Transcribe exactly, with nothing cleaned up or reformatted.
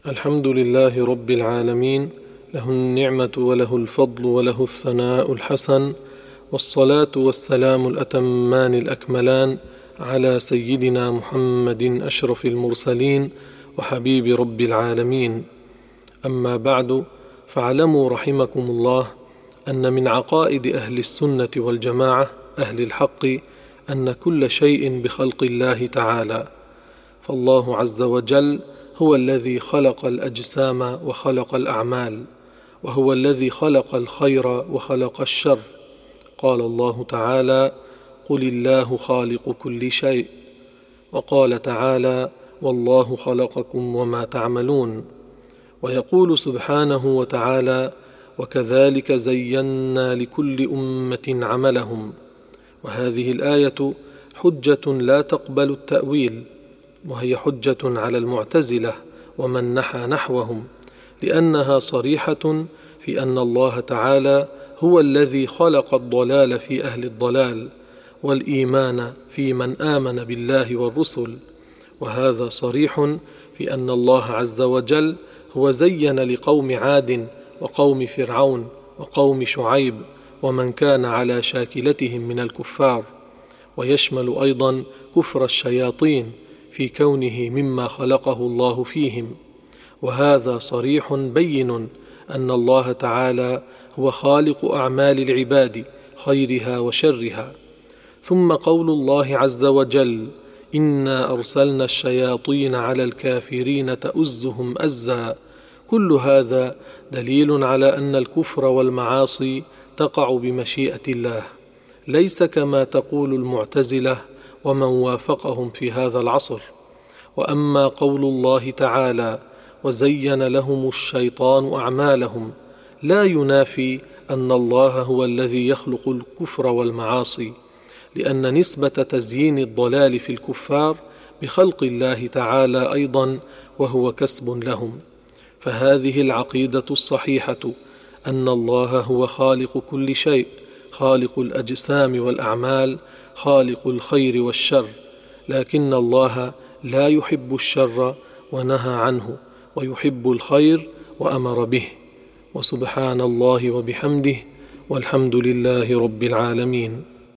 الحمد لله رب العالمين، له النعمة وله الفضل وله الثناء الحسن، والصلاة والسلام الأتمان الأكملان على سيدنا محمد أشرف المرسلين وحبيب رب العالمين. أما بعد، فاعلموا رحمكم الله أن من عقائد أهل السنة والجماعة أهل الحق أن كل شيء بخلق الله تعالى، فالله عز وجل هو الذي خلق الأجسام وخلق الأعمال، وهو الذي خلق الخير وخلق الشر. قال الله تعالى: قل الله خالق كل شيء. وقال تعالى: والله خلقكم وما تعملون. ويقول سبحانه وتعالى: وكذلك زينا لكل أمة عملهم. وهذه الآية حجة لا تقبل التأويل، وهي حجة على المعتزلة ومن نحى نحوهم، لأنها صريحة في أن الله تعالى هو الذي خلق الضلال في أهل الضلال، والإيمان في من آمن بالله والرسل. وهذا صريح في أن الله عز وجل هو زين لقوم عاد وقوم فرعون وقوم شعيب ومن كان على شاكلتهم من الكفار، ويشمل أيضا كفر الشياطين في كونه مما خلقه الله فيهم. وهذا صريح بين أن الله تعالى هو خالق أعمال العباد خيرها وشرها. ثم قول الله عز وجل: إنا أرسلنا الشياطين على الكافرين تؤزهم أزا. كل هذا دليل على أن الكفر والمعاصي تقع بمشيئة الله، ليس كما تقول المعتزلة ومن وافقهم في هذا العصر. وأما قول الله تعالى: وزين لهم الشيطان أعمالهم، لا ينافي أن الله هو الذي يخلق الكفر والمعاصي، لأن نسبة تزيين الضلال في الكفار بخلق الله تعالى أيضا، وهو كسب لهم. فهذه العقيدة الصحيحة أن الله هو خالق كل شيء، خالق الأجسام والأعمال، خالق الخير والشر، لكن الله لا يحب الشر ونهى عنه، ويحب الخير وأمر به. وسبحان الله وبحمده، والحمد لله رب العالمين.